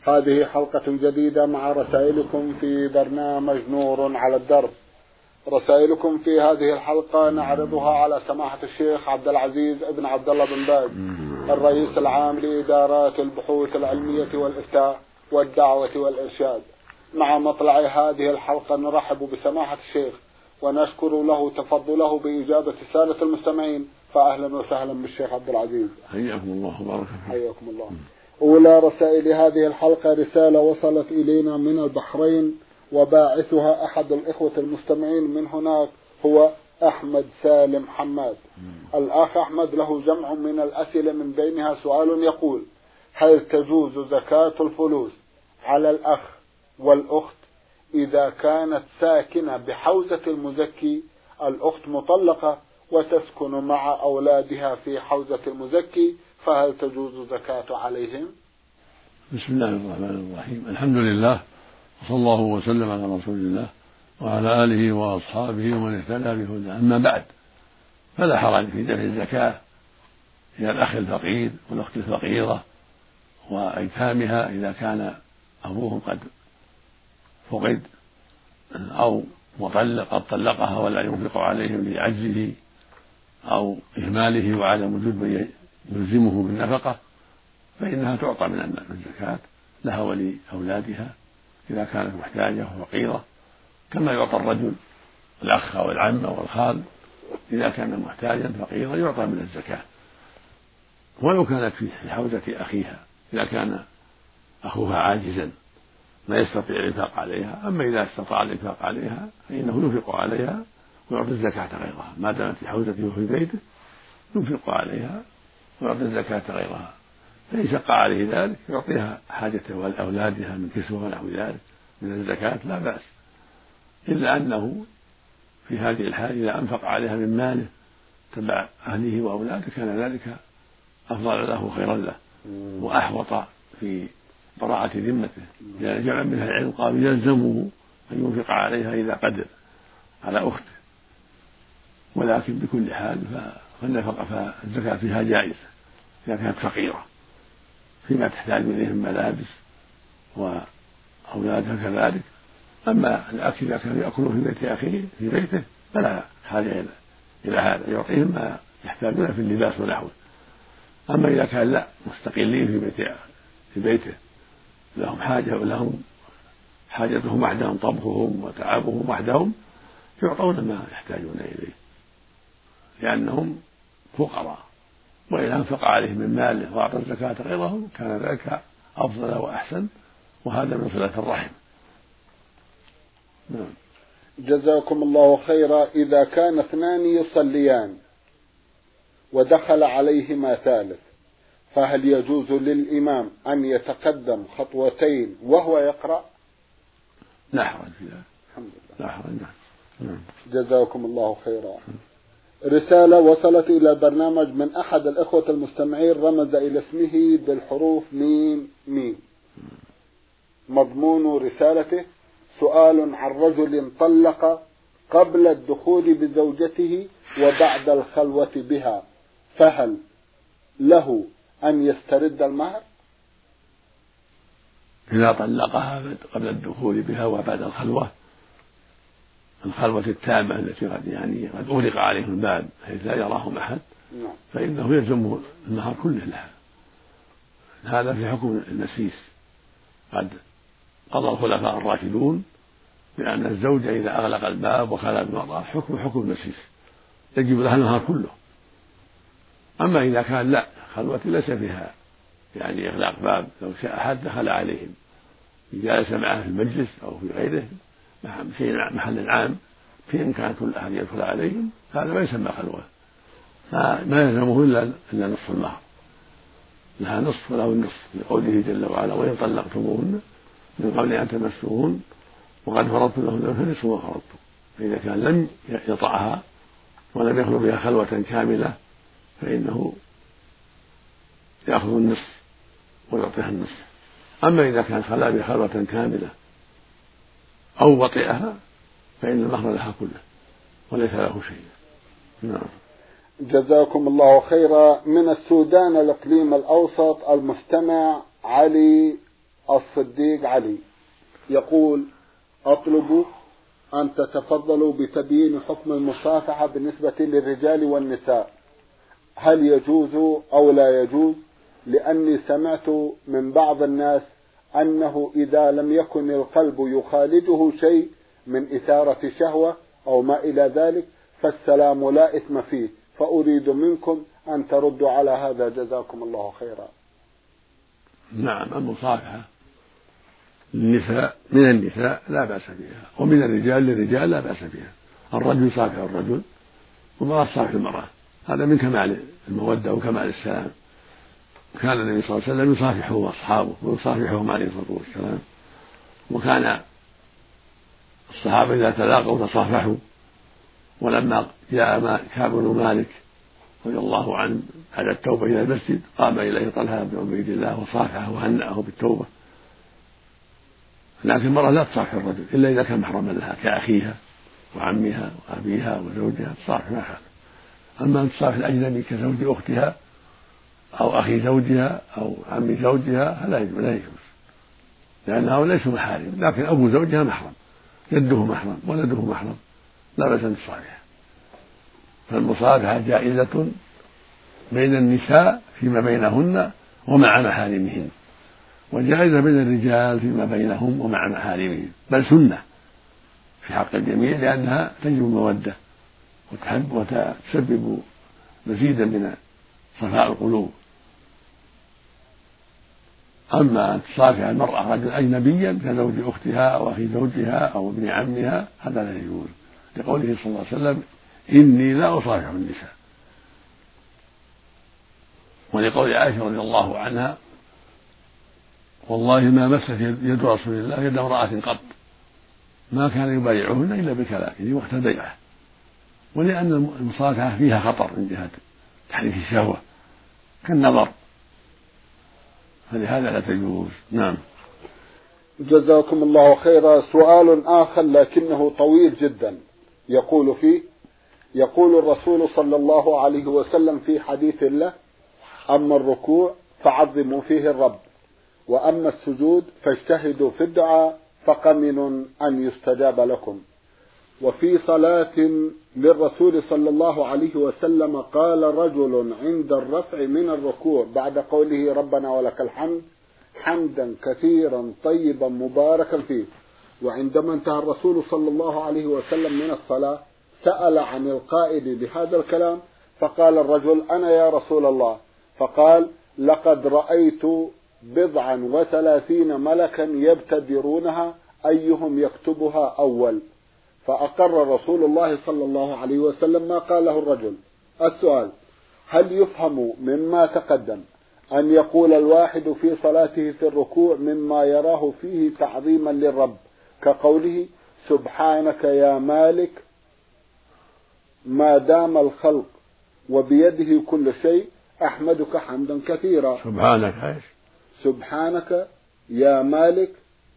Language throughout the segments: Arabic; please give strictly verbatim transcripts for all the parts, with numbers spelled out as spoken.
هذه حلقة جديدة مع رسائلكم في برنامج نور على الدرب. رسائلكم في هذه الحلقة نعرضها على سماحة الشيخ عبد العزيز ابن عبد الله بن باز، الرئيس العام لإدارات البحوث العلمية والإفتاء والدعوة والإرشاد. مع مطلع هذه الحلقة نرحب بسماحة الشيخ ونشكر له تفضله بإجابة سادة المستمعين، فأهلا وسهلا بالشيخ عبد العزيز. حياكم الله وبارك فيكم. حياكم الله. أولى رسائل هذه الحلقة رسالة وصلت إلينا من البحرين، وباعثها أحد الإخوة المستمعين من هناك هو أحمد سالم حماد. الأخ أحمد له جمع من الأسئلة، من بينها سؤال يقول: هل تجوز زكاة الفلوس على الأخ والأخت إذا كانت ساكنة بحوزة المزكي؟ الأخت مطلقة وتسكن مع أولادها في حوزة المزكي، فهل تجوز زكاة عليهم؟ بسم الله الرحمن الرحيم. الحمد لله، وصلى الله وسلم على رسول الله وعلى آله وأصحابه ومن اهتدى بهداه. أما بعد، فلا حرج في دفع الزكاة إلى الأخ الفقير والأخت الفقيرة وأيتامها إذا كان أبوهم قد فقد أو مطلق قد طلقها ولا ينفق عليهم لعجزه أو إهماله وعدم وجود من يلزمه بالنفقة، فإنها تعطى من الزكاة لها ولأولادها إذا كانت محتاجة وفقيرة، كما يعطى الرجل الأخ أو العم أو الخال إذا كان محتاجا فقيرا يعطى من الزكاة، ولو كانت في حوزة أخيها إذا كان أخوها عاجزا لا يستطيع الإنفاق عليها. أما إذا استطاع الإنفاق عليها فإنه ينفق عليها ويعطي الزكاة غيرها، ما دامت في حوزته وفي بيته ينفق عليها ويعطي الزكاة غيرها. فإن شق عليه ذلك يعطيها حاجته ولأولادها من كسوة ونحو ذلك من الزكاة لا بأس، إلا أنه في هذه الحال إذا أنفق عليها من ماله تبع أهله وأولاده كان ذلك أفضل له خيرا له وأحوط في براءة ذمته، لأن جمع من العلم قالوا يلزمه أن ينفق عليها إذا قدر على أخته، ولكن بكل حال فالنفقة فالزكاة فيها جائزة إذا كانت فقيرة فيما تحتاج إليه من ملابس وأولادها كذلك. أما الأكل إذا كان يأكله في بيت أخيه في بيته فلا حاجة إلى هذا، يعطيهم ما يحتاجون في اللباس ونحوه. أما إذا كان لا مستقلين في بيت في بيته لهم حاجة ولهم حاجتهم وحدهم، طبخهم وتعبهم وحدهم، يعطون ما يحتاجون إليه لأنهم فقراء. وإن أنفق عليهم من ماله وأعطى الزكاة غيرهم كان ذلك أفضل وأحسن، وهذا من صلة الرحم. نعم. جزاكم الله خيرا. إذا كان اثنان يصليان ودخل عليهما ثالث، فهل يجوز للإمام أن يتقدم خطوتين وهو يقرأ؟ لا حرج في ذلك. الحمد لله. لا حرج. نعم. جزاكم الله خيرا. رسالة وصلت إلى البرنامج من أحد الإخوة المستمعين، رمز إلى اسمه بالحروف ميم ميم. مضمون رسالته: سؤال عن رجل طلق قبل الدخول بزوجته وبعد الخلوة بها، فهل له أن يسترد المهر؟ إذا طلقها قبل الدخول بها وبعد الخلوة، الخلوة التامة التي قد يعني قد أغلق عليه الباب حيث لا يراهم أحد، فإنه يلزمه المهر كله لها. هذا في حكم المسيس، قد قضى الخلفاء الراشدون بأن الزوجة إذا أغلق الباب وخلى بالمرأة حكم حكم المسيس، يجب لها المهر كله. أما إذا كان لا خلوة ليس فيها يعني إغلاق باب، لو شاء أحد دخل عليهم جالس معه في المجلس أو في غيره في محل عام في إمكان كل أحد يدخل عليهم، هذا ما يسمى خلوة، فما يلزمه إلا نصف المهر، لها نصف وله النصف، لقوله جل وعلا: وإن طلقتموهن من قبل أن تمسوهن وقد فرضتم لهن فنصف ما فرضتم. فإذا كان لم يطعها ولم يخلو بها خلوة كاملة فإنه يأخذ النصف ويعطيها النصف. أما إذا كان خلا بها خلوة كاملة أو وطئها فإن المهر لها كله وليس له شيء. نعم. جزاكم الله خيرا. من السودان الإقليم الأوسط، المستمع علي الصديق علي يقول: أطلب أن تتفضلوا بتبيين حكم المصافحة بالنسبة للرجال والنساء، هل يجوز أو لا يجوز؟ لأني سمعت من بعض الناس أنه إذا لم يكن القلب يخالجه شيء من إثارة شهوة أو ما إلى ذلك فالسلام لا إثم فيه، فأريد منكم أن تردوا على هذا جزاكم الله خيرا. نعم، المصافحة النساء من النساء لا بأس بها، ومن الرجال للرجال لا بأس بها. الرجل يصافح الرجل والمرأة تصافح المرأة، هذا من كمال المودة وكمال السلام. كان النبي صلى الله عليه وسلم يصافحه أصحابه ويصافحهم عليه الصلاة والسلام، وكان الصحابة إذا تلاقوا تصافحوا. ولما جاء كعب بن مالك رضي الله عنه بعد التوبة إلى المسجد قام إليه طلحة بن عبيد الله وصافحه وهنأه بالتوبة. لكن المرأة لا تصافح الرجل إلا إذا كان محرما لها كأخيها وعمها وأبيها وزوجها، تصافح ما حال. أما أن تصافح الأجنبي كزوج أختها أو أخي زوجها أو عم زوجها لا يجوز، لأنه ليسوا محارم، لكن أبو زوجها محرم، جده محرم، ولده محرم، لا بأس أن تصافح. فالمصافحة جائزة بين النساء فيما بينهن ومع محارمهن، وجائزة بين الرجال فيما بينهم ومع محارمهم، بل سنة في حق الجميع، لأنها تجلب المودة وتحب وتسبب مزيدا من صفاء القلوب. أما أن تصافح المرأة رجل أجنبيا كزوج أختها أو أخي زوجها أو ابن عمها هذا لا يجوز، لقوله صلى الله عليه وسلم: إني لا أصافح النساء. ولقول عائشة رضي الله عنها: والله ما مست يد رسول الله يد امرأة قط، ما كان يبايعهن إلا بالكلام وقت البيعة. ولأن المصافحة فيها خطر من جهة تحريك الشهوة كالنظر، فلهذا لا تجوز. نعم. جزاكم الله خيرا. سؤال آخر لكنه طويل جدا يقول فيه: يقول الرسول صلى الله عليه وسلم في حديث له: أما الركوع فعظموا فيه الرب، وأما السجود فاجتهدوا في الدعاء فقمن أن يستجاب لكم. وفي صلاة للرسول صلى الله عليه وسلم قال رجل عند الرفع من الركوع بعد قوله ربنا ولك الحمد حمدا كثيرا طيبا مباركا فيه، وعندما انتهى الرسول صلى الله عليه وسلم من الصلاة سأل عن القائل بهذا الكلام، فقال الرجل: أنا يا رسول الله. فقال: لقد رأيت بضعا وثلاثين ملكا يبتدرونها أيهم يكتبها أول. فأقر رسول الله صلى الله عليه وسلم ما قاله الرجل. السؤال: هل يفهم مما تقدم أن يقول الواحد في صلاته في الركوع مما يراه فيه تعظيما للرب كقوله سبحانك يا مالك ما دام الخلق وبيده كل شيء أحمدك حمدا كثيرا؟ سبحانك ايش؟ سبحانك يا مالك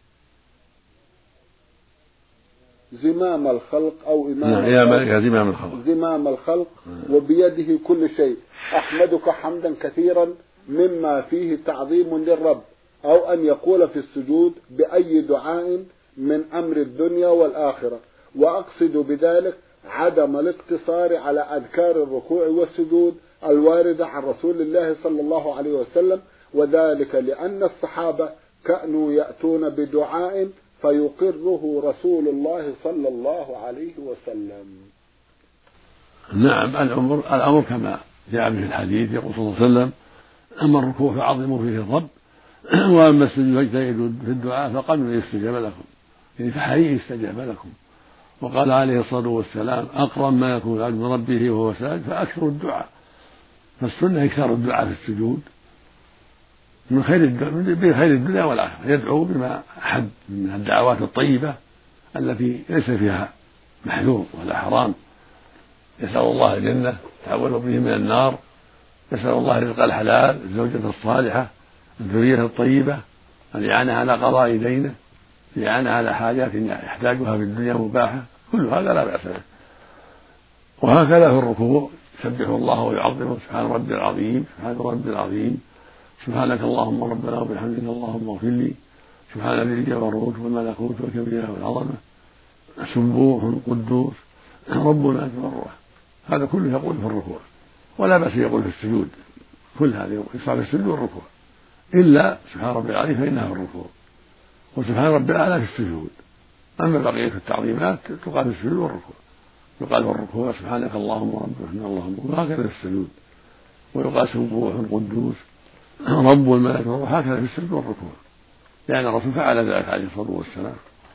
زمام الخلق أو إمام يا مالك زمام الخلق زمام الخلق وبيده كل شيء أحمدك حمدا كثيرا مما فيه تعظيم للرب، أو أن يقول في السجود بأي دعاء من أمر الدنيا والآخرة. وأقصد بذلك عدم الاقتصار على أذكار الركوع والسجود الواردة عن رسول الله صلى الله عليه وسلم، وذلك لأن الصحابة كانوا يأتون بدعاء فيقره رسول الله صلى الله عليه وسلم. نعم، الأمر الأمر كما جاء في الحديث، يقول صلى الله عليه وسلم: أما الركوع فعظموا فيه الرب، وأما السجود فاجتهدوا في الدعاء فقمنوا يستجاب لكم، يعني فحري يستجاب لكم. وقال عليه الصلاة والسلام: أقرب ما يكون العبد من ربه وهو ساجد فأكثر الدعاء. فالسنة إكثار الدعاء في السجود من خير بخير الدنيا والآخرة، يدعو بما أحب من الدعوات الطيبة التي ليس فيها محذور ولا حرام. يسأل الله الجنة، تعوذ به من النار، يسأل الله رزق الحلال، الزوجة الصالحة، الذرية الطيبة، الإعانة على قضاء دينه، الإعانة على حاجات يحتاجها في الدنيا مباحة، كل هذا لا بأس به. وهكذا في الركوع يسبح الله ويعظمه: سبحان ربي العظيم، سبحان ربي العظيم، سبحانك اللهم ربنا وبحمدك اللهم اغفر لي، سبحان ذي الجبروت والملكوت والكبرياء والعظمة سبوح قدوس ربنا الروح. هذا كله يقول في الركوع، ولا بأس يقول في السجود، كل هذا يشرع في السجود والركوع، إلا سبحان ربي العظيم فإنها في الركوع، وسبحان ربي الأعلى في السجود. أما بقية التعظيمات تقال في السجود والركوع، يقال في الركوع سبحانك اللهم ربنا اللهم، وهكذا في السجود، ويقال سبوح قدوس رب الملائكة والروح، هكذا في السجود والركوع، لأن يعني الرسول فعل ذلك عليه الصلاة والسلام.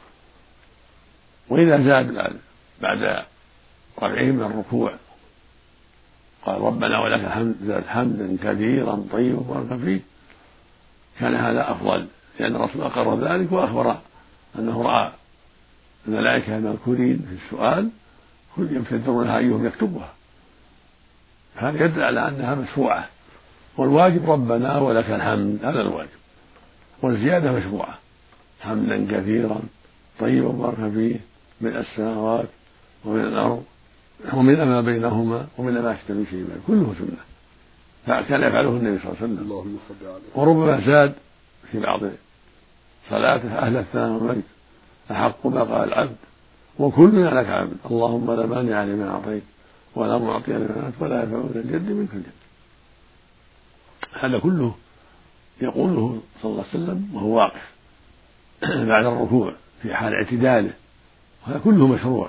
وإذا زاد بعد رفعه من الركوع قال ربنا ولك الحمد، زاد حمدا كثيرا طيبا مباركا فيه، كان هذا أفضل، لأن الرسول أقر ذلك وأخبر أنه رأى الملائكة المذكورين في السؤال كل يمتدرونها أيهم يكتبها، هذا يدل على أنها مشروعة، والواجب ربنا ولك الحمد، هذا الواجب، والزيادة مشروعة، حمدا كثيرا طيبا مباركا فيه من السماوات ومن الأرض ومن ما بينهما ومن ما يشتبه به شيء، كله سنة فكان يفعله النبي صلى الله عليه وسلم. وربما زاد في بعض صلاته أهل الثناء والمجد أحق ما قال العبد وكلنا لك عبد اللهم لا مانع لما أعطيت ولا معطي لما منعت ولا ينفع ذا الجد منك الجد. هذا كله يقوله صلى الله عليه وسلم وهو واقف بعد الركوع في حال اعتداله، وهذا كله مشروع،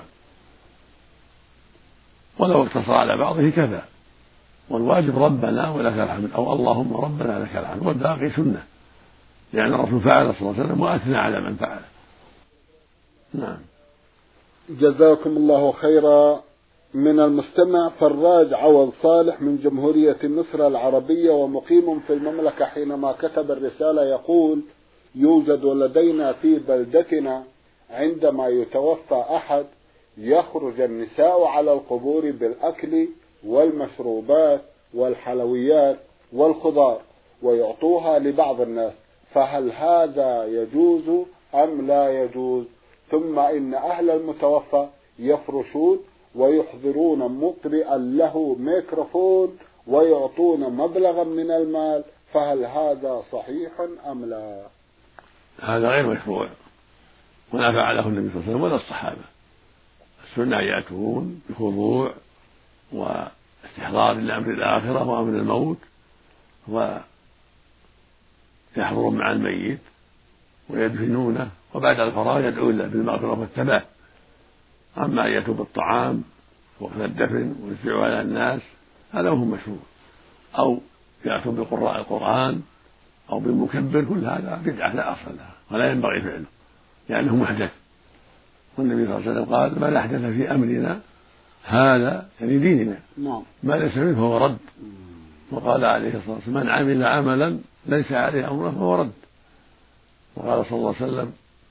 ولو اقتصر على بعضه كفى، والواجب ربنا ولك الحمد أو اللهم ربنا لك الحمد، والباقي سنة، لأن الرسول فعل صلى الله عليه وسلم وأثنى على من فعل. نعم. جزاكم الله خيرا. من المستمع فراج عوض صالح من جمهورية مصر العربية ومقيم في المملكة، حينما كتب الرسالة يقول: يوجد لدينا في بلدتنا عندما يتوفى أحد يخرج النساء على القبور بالأكل والمشروبات والحلويات والخضار ويعطوها لبعض الناس، فهل هذا يجوز أم لا يجوز؟ ثم إن أهل المتوفى يفرشون ويحضرون مقرئا له ميكروفون ويعطون مبلغا من المال، فهل هذا صحيح أم لا؟ هذا غير مشروع، ولا فعله النبي صلى الله عليه وسلم ولا الصحابة. السنة يأتون بخضوع واستحضار لأمر الآخرة وأمر الموت، ويحضرون مع الميت ويدفنونه، وبعد الفراغ يدعون له بالمغفرة والثبات. أما أن يأتوا بالطعام وقت الدفن ويوزعوا على الناس هذا هو مشروع، أو يأتوا بقراء القرآن أو بالمكبر، كل هذا بدعة لا أصل لها ولا ينبغي فعله لأنه محدث. والنبي صلى الله عليه وسلم قال: من أحدث في أمرنا هذا يعني ديننا ما ليس منه فهو رد. وقال عليه الصلاة والسلام: من عمل عملا ليس عليه أمره فهو رد. وقال صلى الله عليه وسلم: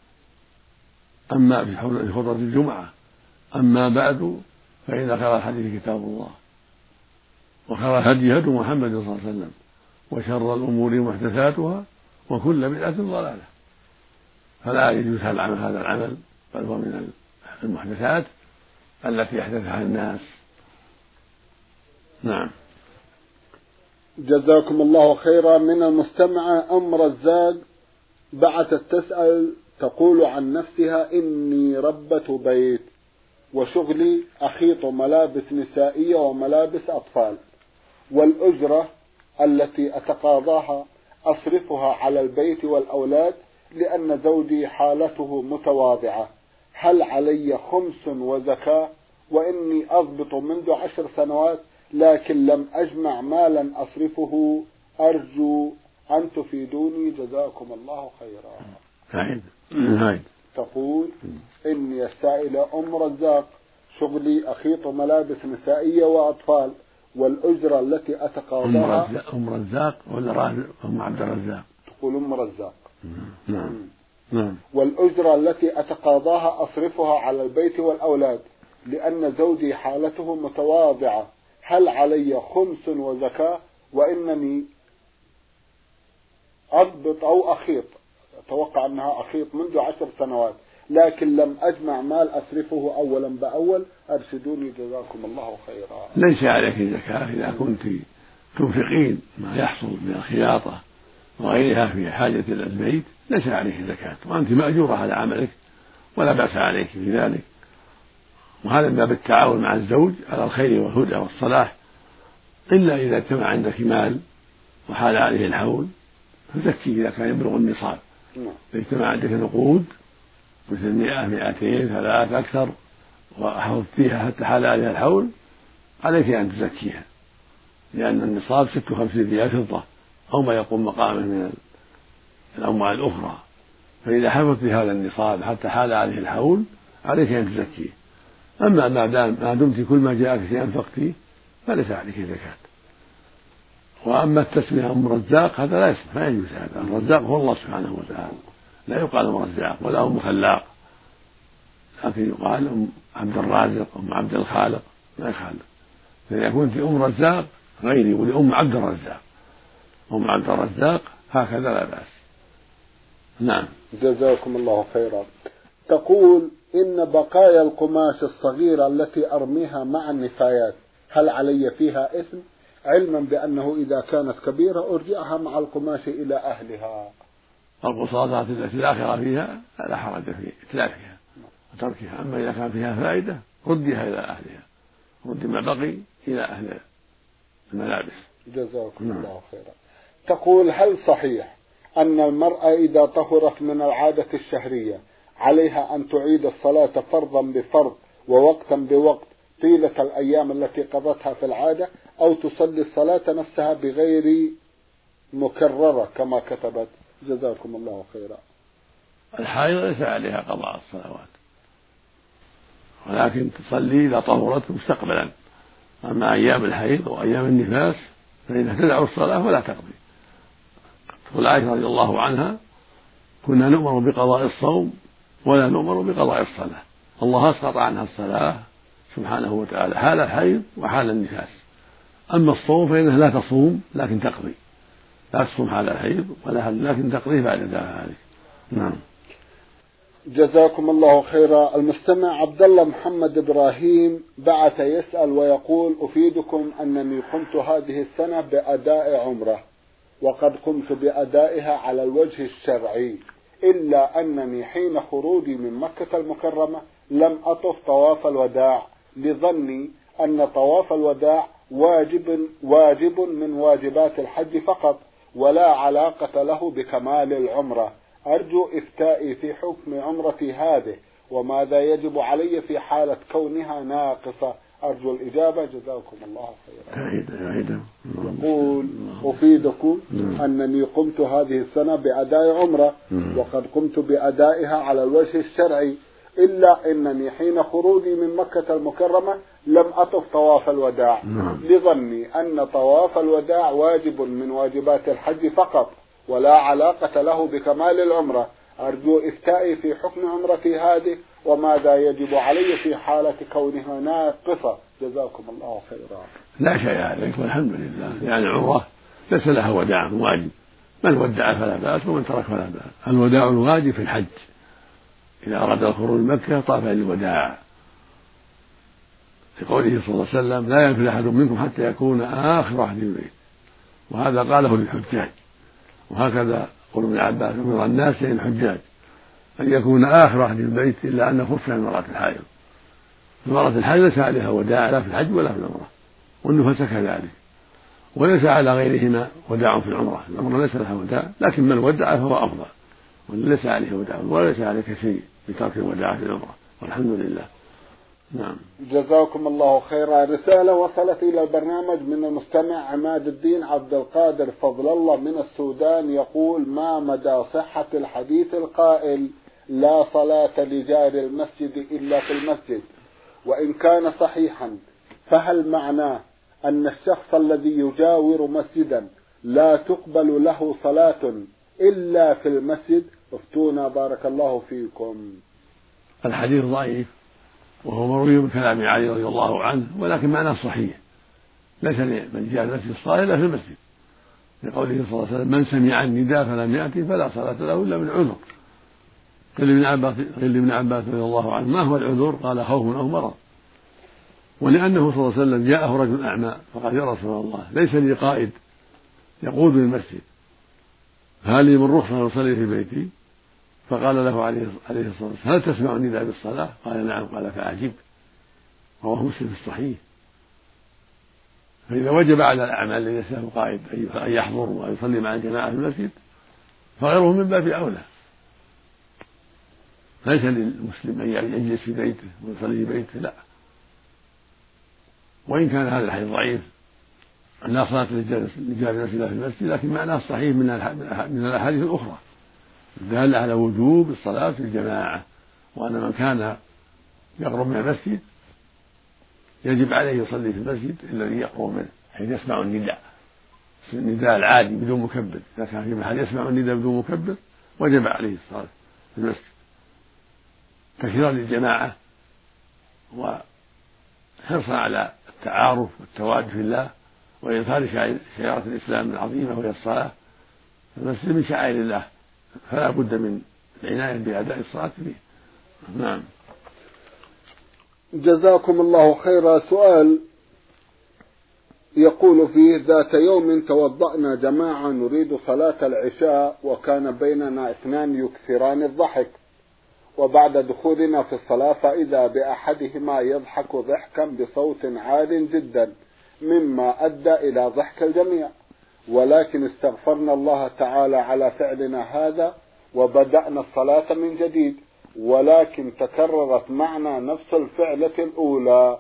أما في خطبة الجمعة أما بعد فإن خير الحديث كتاب الله وخير الهدي هدي محمد صلى الله عليه وسلم وشر الأمور محدثاتها وكل بدعة ضلالة. فلا يجوز هذا العمل، بل هو من المحدثات التي أحدثها الناس. نعم. جزاكم الله خيرا. من المستمعة أم رزاق بعثت تسأل تقول عن نفسها: إني ربة بيت وشغلي أخيط ملابس نسائية وملابس أطفال، والأجرة التي أتقاضاها أصرفها على البيت والأولاد لأن زوجي حالته متواضعة، هل علي خمس وزكاة؟ وإني أضبط منذ عشر سنوات لكن لم أجمع مالا أصرفه، أرجو أن تفيدوني جزاكم الله خيرا. تقول: إني السائلة أم رزاق، شغلي أخيط ملابس نسائية وأطفال، والأجرة التي أتقاضاها. أم رزاق ولا أم عبد الرزاق؟ تقول أم رزاق. نعم. نعم. والأجرة التي أتقاضاها أصرفها على البيت والأولاد لأن زوجي حالته متواضعة، هل علي خمس وزكاة؟ وإنني أضبط أو أخيط، أتوقع أنها أخيط منذ عشر سنوات لكن لم أجمع مال أصرفه أولا بأول، أرشدوني جزاكم الله خيرا. ليس عليك زكاة إذا كنت تنفقين ما يحصل من الخياطة وغيرها في حاجة البيت ليس عليه زكاة، وأنت مأجورة على عملك ولا بأس عليك في ذلك. وهذا من باب التعاون مع الزوج على الخير والهدى والصلاح، إلا إذا اجتمع عندك مال وحال عليه الحول فزكي إذا كان يبلغ النصاب. إذا اجتمع عندك نقود مثل مئة مئتين ثلاث أكثر وحفظتيها حتى حال عليها الحول عليك أن تزكيها، لأن النصاب ست وخمسين ريال فضة أو ما يقوم مقامه من الأموال الأخرى، فإذا حفظت هذا النصاب حتى حال عليه الحول عليك أن تزكيه. أما ما دام ما دمت كل ما جاءك شيئا أنفقتيه فليس عليك زكاة. وأما التسمية أم رزاق هذا لا يصح، ما يجوز هذا. الرزاق هو الله سبحانه وتعالى، لا يقال أم رزاق ولا أم خلاق، لكن يقال أم عبد الرازق أم عبد الخالق لا يخالف. فإذا كنت أم رزاق غيري ولأم عبد الرزاق أم عبد الرزاق هكذا لا بأس. نعم. جزاكم الله خيرا. تقول إن بقايا القماش الصغيرة التي أرميها مع النفايات هل علي فيها إثم، علما بأنه إذا كانت كبيرة أرجعها مع القماش إلى أهلها؟ القصاصات التي لا خير فيها لا حرج في إتلافها وتركها، أما إذا كان فيها فائدة ردها إلى أهلها، رد ما بقي إلى أهل الملابس. جزاكم الله خيرا. تقول هل صحيح أن المرأة إذا طهرت من العادة الشهرية عليها أن تعيد الصلاة فرضا بفرض ووقتا بوقت طيلة الأيام التي قضتها في العادة، أو تصلي الصلاة نفسها بغير مكررة كما كتبت؟ جزاكم الله خيرا. الحائض ليس عليها قضاء الصلوات، ولكن تصلي إذا طهرت مستقبلا. أما أيام الحيض وأيام النفاس فإنها تدع الصلاة ولا تقضي. تقول عائشة رضي الله عنها كنا نؤمر بقضاء الصوم ولا نؤمر بقضاء الصلاة، الله أسقط عنها الصلاة سبحانه وتعالى حال الحيض وحال النفاس. أما الصوم فإنها لا تصوم لكن تقضي، لا تصوم حال الحيض ولا لكن تقضي بعد ذلك. نعم. جزاكم الله خيرا. المستمع عبد الله محمد إبراهيم بعث يسأل ويقول أفيدكم أنني قمت هذه السنة بأداء عمرة وقد قمت بأدائها على الوجه الشرعي، إلا أنني حين خروجي من مكة المكرمة لم أطف طواف الوداع لظني أن طواف الوداع واجب واجب من واجبات الحج فقط ولا علاقة له بكمال العمرة. أرجو إفتائي في حكم عمرتي هذه وماذا يجب علي في حالة كونها ناقصة. أرجو الإجابة جزاكم الله خيرا. يقول أفيدكم أنني قمت هذه السنة بأداء عمرة وقد قمت بأدائها على الوجه الشرعي، إلا أنني حين خروجي من مكة المكرمة لم أطف طواف الوداع لظني أن طواف الوداع واجب من واجبات الحج فقط ولا علاقة له بكمال العمرة. أرجو إفتائي في حكم عمرتي هذه وماذا يجب علي في حالة كونها ناقصة. جزاكم الله خيرا. لا شيء عليك والحمد لله، يعني العمرة ليس لها وداع واجب، من ودع فلا بأس ومن ترك فلا بأس. الوداع الواجب في الحج، إذا أراد الخروج من مكة طاف للوداع، لقوله صلى الله عليه وسلم لا ينفذ أحد منكم حتى يكون آخر عهد بالبيت، وهذا قاله للحجاج. وهكذا قول ابن عباس أمر الناس للحجاج أن يكون آخر عهد بالبيت إلا أن خف عن المرأة الحائض. المرأة الحائض ليس عليها وداع لا في الحج ولا في العمرة، والنفاس كذلك، وليس على غيرهما وداع في العمرة. العمرة ليس لها وداع، لكن من ودع فهو أفضل، وليس عليه وداع وليس عليك شيء بترك الوداع في العمرة والحمد لله. نعم. جزاكم الله خيرا. رسالة وصلت إلى البرنامج من المستمع عماد الدين عبد القادر فضل الله من السودان، يقول ما مدى صحة الحديث القائل لا صلاة لجار المسجد إلا في المسجد، وإن كان صحيحا فهل معناه أن الشخص الذي يجاور مسجدا لا تقبل له صلاة إلا في المسجد؟ افتونا بارك الله فيكم. الحديث ضعيف وهو مروي من كلام علي رضي الله عنه، ولكن معناه صحيح، ليس لمن جاء المسجد الصلاة إلا في المسجد، لقوله صلى الله عليه وسلم من سمع النداء فلم يأتي فلا صلاة له إلا من عذر. قيل لابن عباس قيل لابن عباس رضي الله عنه ما هو العذر؟ قال خوف أو مرض. ولأنه صلى الله عليه وسلم جاءه رجل أعمى فقال يا رسول الله ليس لي قائد يقود المسجد هل لي من رخصة أصلي في بيتي؟ فقال له عليه الصلاة والسلام: هل تسمع النداء بالصلاة؟ قال: نعم. قال: فأعجب. رواه مسلم في الصحيح. فإذا وجب على الأعمال التي له قائد أن يحضر ويصلي مع الجماعة في المسجد فغيره من باب أولى. ليس للمسلم أن يجلس في بيته ويصلي في بيته، لا. وإن كان هذا الحديث ضعيف لا صلاة لجار نفسه في المسجد، لكن معناه صحيح من الأحاديث الأخرى الدالة على وجوب الصلاة في الجماعة، وأن من كان يقرب من المسجد يجب عليه يصلي في المسجد الذي يقرب منه حيث يسمع النداء النداء العادي بدون مكبر. إذا كان في محل يسمع النداء بدون مكبر وجب عليه الصلاة في المسجد تكثيرا للجماعة وحرصا على التعارف والتواد في الله وإظهار شعيرة الإسلام العظيمة وهي الصلاة. المسجد من شعائر الله فلا بد من العناية بأداء الصلاة فيه. نعم. جزاكم الله خيرا. سؤال يقول فيه: ذات يوم توضأنا جماعة نريد صلاة العشاء وكان بيننا اثنان يكثران الضحك، وبعد دخولنا في الصلاة فإذا بأحدهما يضحك ضحكا بصوت عال جدا مما أدى إلى ضحك الجميع، ولكن استغفرنا الله تعالى على فعلنا هذا وبدأنا الصلاة من جديد، ولكن تكررت معنا نفس الفعلة الأولى.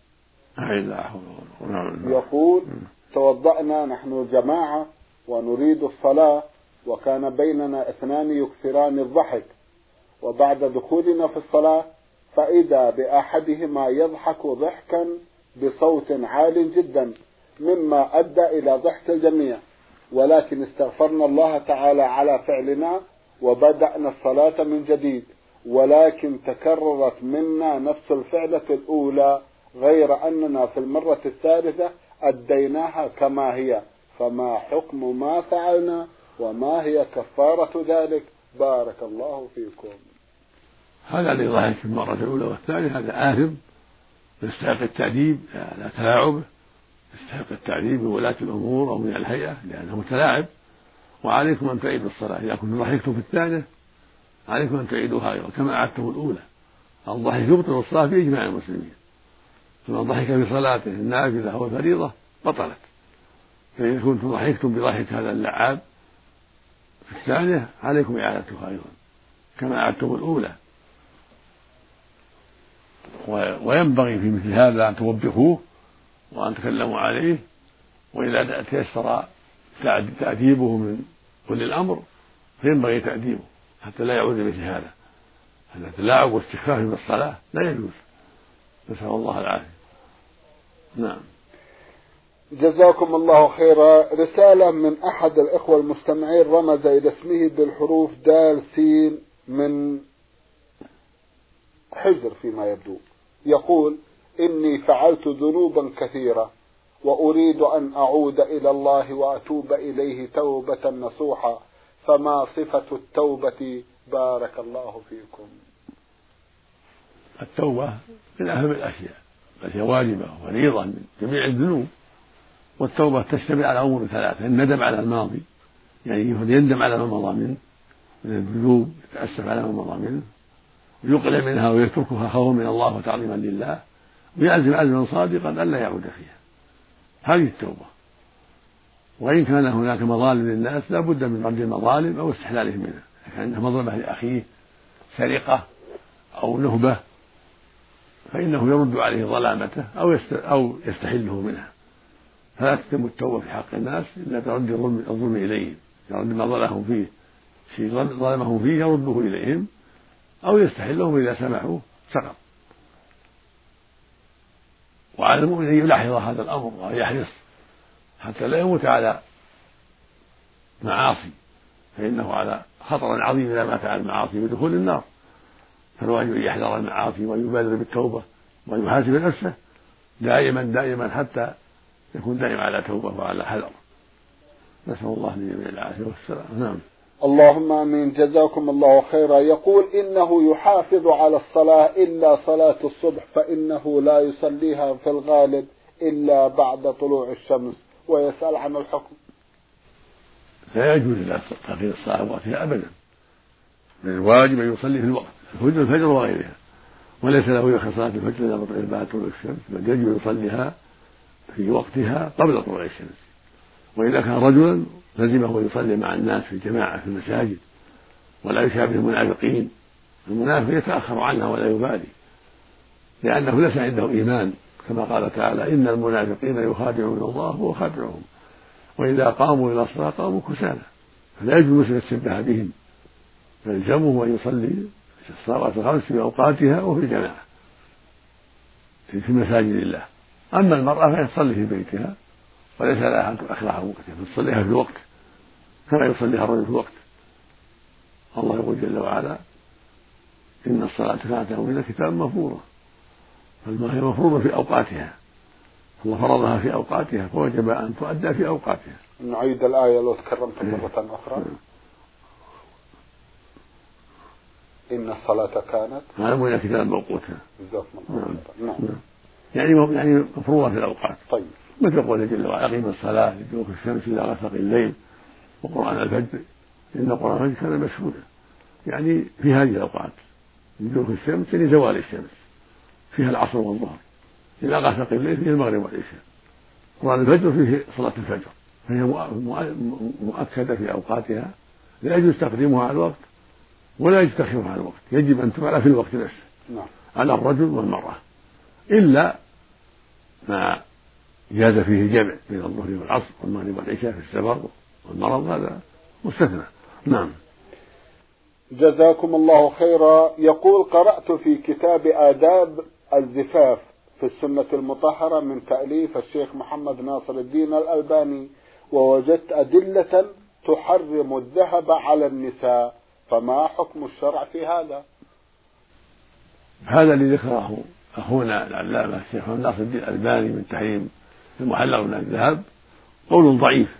يقول: توضأنا نحن جماعة ونريد الصلاة وكان بيننا اثنان يكثران الضحك، وبعد دخولنا في الصلاة فإذا بأحدهما يضحك ضحكا بصوت عال جدا مما أدى إلى ضحك الجميع، ولكن استغفرنا الله تعالى على فعلنا وبدأنا الصلاة من جديد، ولكن تكررت منا نفس الفعلة الأولى غير أننا في المرة الثالثة أديناها كما هي، فما حكم ما فعلنا وما هي كفارة ذلك؟ بارك الله فيكم. هذا الذي ضحك في المرة الأولى والثانية هذا آثم يستحق التعذيب لا تلاعب، يستحق التعذيب من ولاة الأمور أو من الهيئة لأنه متلاعب، وعليكم أن تعيدوا الصلاة. إذا كنتم ضحكتم في الثانية عليكم أن تعيدوها أيضا كما أعدتم الأولى. الضحك يبطل الصلاة في إجماع المسلمين، فمن ضحك في صلاته النافلة أو الفريضة بطلت. فإذا كنتم ضحكتم بضحك هذا اللعاب في الثانية عليكم إعادتها أيضا كما أعدتم الأولى. وينبغي في مثل هذا أن توبخوه وأن تكلموا عليه، وإذا تيسر تأديبه من أولي الأمر فينبغي تأديبه حتى لا يعود مثل هذا. هذا التلاعب واستخفاف بالصلاة لا يجوز، نسأل الله العافية. نعم. جزاكم الله خيرا. رسالة من أحد الإخوة المستمعين رمز إلى اسمه بالحروف دال سين من حجر فيما يبدو، يقول: إني فعلت ذنوبا كثيرة وأريد أن أعود إلى الله وأتوب إليه توبة نصوحة، فما صفة التوبة؟ بارك الله فيكم. التوبة من أهم الأشياء، فهي واجبة وفريضة من جميع الذنوب. والتوبة تشتمل على أمور ثلاثة: الندم على الماضي، يعني يندم على ما مضى منه من الذنوب، يتأسف على ما مضى منه ويقلع منها ويتركها خوفا من الله وتعظيما لله، ويعزم عزما صادقا ألا يعود فيها. هذه التوبة. وإن كان هناك مظالم للناس لا بد من رد المظالم أو استحلالهم منها. إذا كان عنده مظلمة لأخيه سرقة أو نهبة فإنه يرد عليه ظلامته أو أو يستحله منها، فلا تتم التوبة في حق الناس إلا برد الظلم إليهم، يرد ما ظلمهم فيه شيء ظلمهم فيه يرده إليهم أو يستحلهم إذا سمحوا سقط. وعلى المؤمن أن يلاحظ هذا الأمر وأن يحرص حتى لا يموت على معاصي، فإنه على خطر عظيم إذا مات على المعاصي بدخول النار. فالواجب أن يحذر المعاصي ويبادر بالتوبة ويحاسب نفسه دائما دائما حتى يكون دائما على توبة وعلى حذر. نسأل الله لجميع العافية والسلام. نعم. اللهم آمين. جزاكم الله خيرا. يقول: إنه يحافظ على الصلاة إلا صلاة الصبح، فإنه لا يصليها في الغالب إلا بعد طلوع الشمس، ويسأل عن الحكم. لا يجوز له تأخير الصلاة عن وقتها أبدا، بل الواجب أن يصلي في الوقت الفجر الفجر وغيرها، وليس له يؤخر صلاة الفجر إلى بعد طلوع الشمس، بل يجب يصليها في وقتها قبل طلوع الشمس. وإذا كان رجلا لزمه أن يصلي مع الناس في الجماعة في المساجد ولا يشابه المنافقين. المنافق يتأخر عنها ولا يبالي، لأنه ليس عنده إيمان، كما قال تعالى: إن المنافقين يخادعون الله وهو خادعهم وإذا قاموا إلى الصلاة قاموا كسالى. فلا يجوز أن يتشبه بهم، فيلزمه أن يصلي الصلوات الخمس في أوقاتها وفي الجماعة في مساجد الله. أما المرأة فهي تصلي في بيتها وليس لها أن تؤخرها عن وقتها، فتصليها في الوقت كما يصليها الرجل في الوقت. الله يقول جل وعلا: إن الصلاة كانت علينا كتابا مفروضا، فالما هي مفروضة في أوقاتها، الله فرضها في أوقاتها فوجب أن تؤدى في أوقاتها. نعيد الآية لو تكرمت مرة أخرى. إن الصلاة كانت علينا كتابا موقوتا. نعم. يعني يعني مفروضة في الأوقات. طيب. مثل قوله جل وعلا: أقيم الصلاة لدلوك الشمس إلى غسق الليل وقرآن الفجر إن قرآن الفجر كان مشهودا. يعني في هذه الأوقات من دلوك الشمس يعني زوال الشمس، فيها العصر والظهر، إلى غسق الليل فيه المغرب والعشاء. قرآن الفجر فيه صلاة الفجر، فهي مؤكدة في أوقاتها، لا يجوز تقديمها على الوقت ولا يجوز تأخيرها على الوقت، يجب أن تفعل في الوقت نفسه نعم. على الرجل والمرأة، إلا ما جاز فيه الجمع بين الظهر والعصر والمغرب والعشاء في السفر والمرض، هذا مستثنى. نعم. جزاكم الله خيرا. يقول: قرأت في كتاب آداب الزفاف في السنة المطهرة من تأليف الشيخ محمد ناصر الدين الألباني، ووجدت أدلة تحرم الذهب على النساء، فما حكم الشرع في هذا؟ هذا اللي ذكره أخونا العلامة الشيخ محمد ناصر الدين الألباني من تحريم المحلق من الذهب قول ضعيف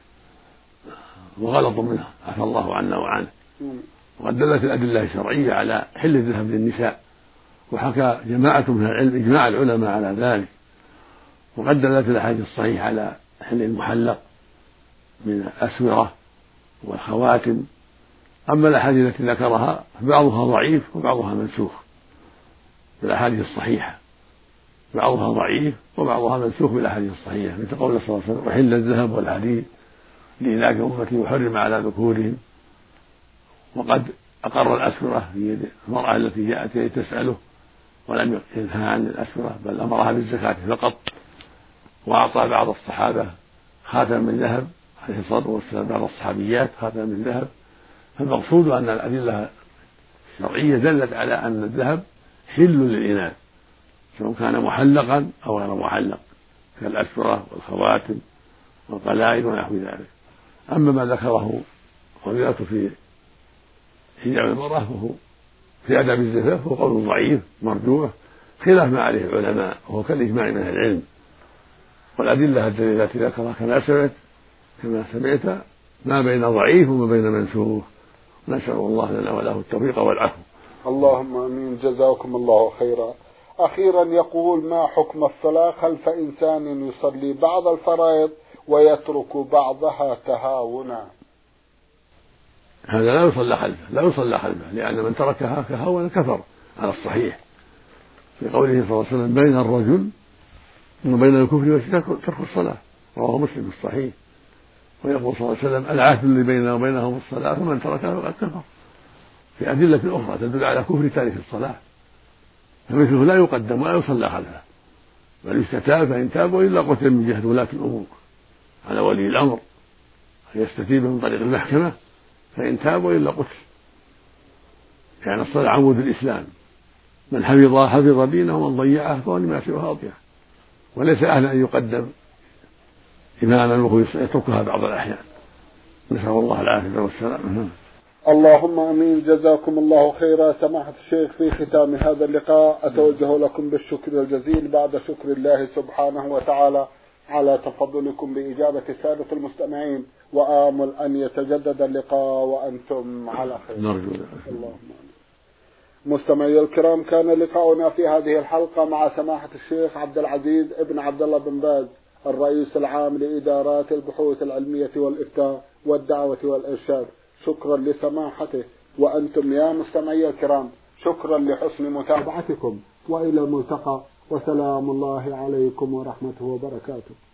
وغلط منه، عفى الله عنا وعنه. وقد دلت الأدلة الشرعية على حل الذهب للنساء، وحكى جماعة من العلم إجماع العلماء على ذلك، وقد دلت الأحاديث الصحيحة على حل المحلق من الأسورة والخواتم. أما الأحاديث التي ذكرها فبعضها ضعيف وبعضها منسوخ بالأحاديث الصحيحة، بعضها ضعيف وبعضها منسوخ بالأحاديث الصحيحة، مثل قول صلى الله عليه وسلم: وحل الذهب والحديد لإلاك أمتي وحرم على ذكورهم. وقد أقر الأسورة في يد المرأة التي جاءت إليه تسأله ولم ينهى عن الأسورة، بل أمرها بالزكاة فقط، وأعطى بعض الصحابة خاتم من ذهب عليه الصلاة والسلام، بعض الصحابيات خاتم من ذهب. فالمقصود أن الأدلة الشرعية دلت على أن الذهب حل للإناث سواء كان محلقا أو غير محلق، كالأسورة والخواتم والقلائد ونحو ذلك. أما ما ذكره فضيلة في حجاب المرأة فهو في آداب الزفاف هو قول ضعيف مرجوح خلاف ما عليه العلماء، وهو كالإجماع من أهل العلم. والأدلة التي ذكرها كما سمعت كما سمعت ما بين ضعيف وما بين منسوخ، نسأل الله لنا وله التوفيق والعفو. اللهم آمين. جزاكم الله خيرا. أخيرا يقول: ما حكم الصلاة خلف إنسان يصلي بعض الفرائض ويترك بعضها تهاونا؟ هذا لا يصلى خلفه، لا يصلى خلفه، لأن من تركها تهاونا كفر على الصحيح، في قوله صلى الله عليه وسلم: بين الرجل وبين الكفر والشرك ترك الصلاة، رواه مسلم في الصحيح. ويقول صلى الله عليه وسلم: العهد اللي بيننا وبينهم الصلاة فمن تركها فقد كفر، في أدلة أخرى تدل على كفر تارك الصلاة، فمثله لا يقدم ولا يصلى خلفه، بل يستتاب، فإن تاب وإلا قتل من جهة ولاة الأمور، على ولي الأمر أن يستتيب من طريق المحكمة، فإن تاب وإلا قتل، يعني الصلاة عمود الإسلام، من حفظها حفظ دينه ومن ضيعها فهو لما سواها أضيع، وليس أهلا أن يقدم إماما وهو يتركها بعض الأحيان، نسأل الله العافية والسلامة. اللهم امين. جزاكم الله خيرا. سماحة الشيخ، في ختام هذا اللقاء اتوجه لكم بالشكر الجزيل بعد شكر الله سبحانه وتعالى على تفضلكم باجابة سادة المستمعين، وآمل ان يتجدد اللقاء وانتم على خير. نرجو. اللهم امين. مستمعي الكرام، كان لقاؤنا في هذه الحلقة مع سماحة الشيخ عبد العزيز ابن عبد الله بن باز الرئيس العام لإدارات البحوث العلمية والإفتاء والدعوة والإرشاد. شكرا لسماحته، وأنتم يا مستمعي الكرام شكرا لحسن متابعتكم، وإلى الملتقى، وسلام الله عليكم ورحمته وبركاته.